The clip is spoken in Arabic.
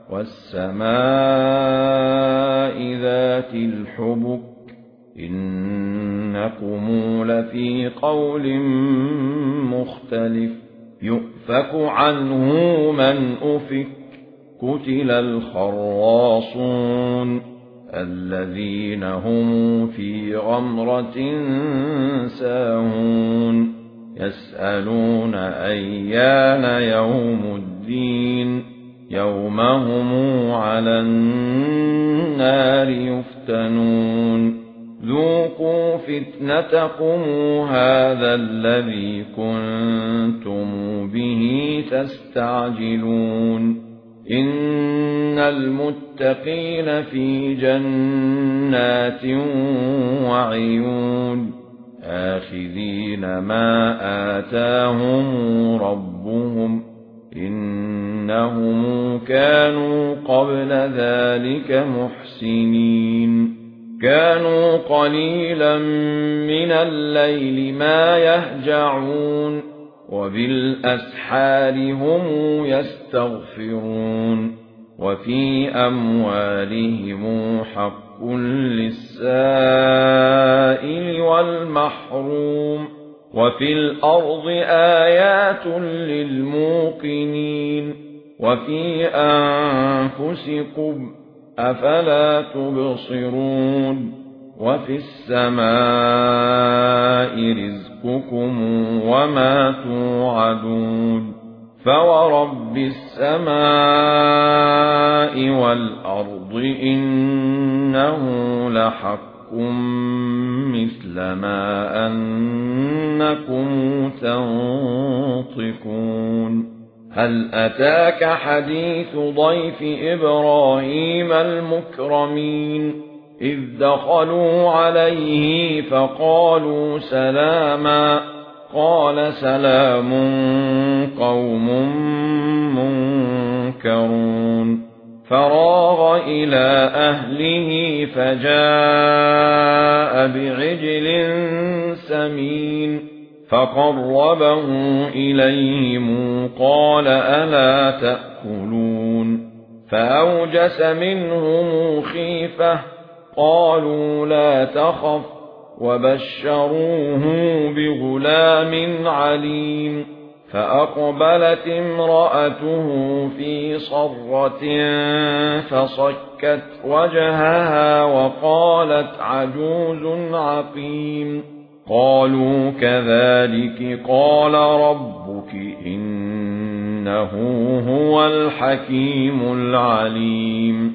والسماء ذات الحبك إنكم لفي قول مختلف يؤفك عنه من أفك قتل الخراصون الذين هم في غمرة ساهون يسألون أيان يوم الدين يوم هم على النار يفتنون ذوقوا فتنتكم هذا الذي كنتم به تستعجلون إن المتقين في جنات وعيون آخذين ما آتاهم ربهم إنهم كانوا قبل ذلك محسنين كانوا قليلا من الليل ما يهجعون وبالأسحار هم يستغفرون وفي أموالهم حق للسائل والمحروم وفي الأرض آيات للموقنين وفي أنفسكم أفلا تبصرون وفي السماء رزقكم وما توعدون فورب السماء والأرض إنه لحق مثل ما أنكم تنطقون هل أتاك حديث ضيف إبراهيم المكرمين إذ دخلوا عليه فقالوا سلاما قال سلام قوم منكرون فراغ إلى أهله فجاء بعجل سمين فقربه إليهم قال ألا تأكلون فأوجس منهم خيفة قالوا لا تخف وبشروه بغلام عليم فأقبلت امرأته في صرة فصكت وجهها وقالت عجوز عقيم قالوا كذلك قال ربك إنه هو الحكيم العليم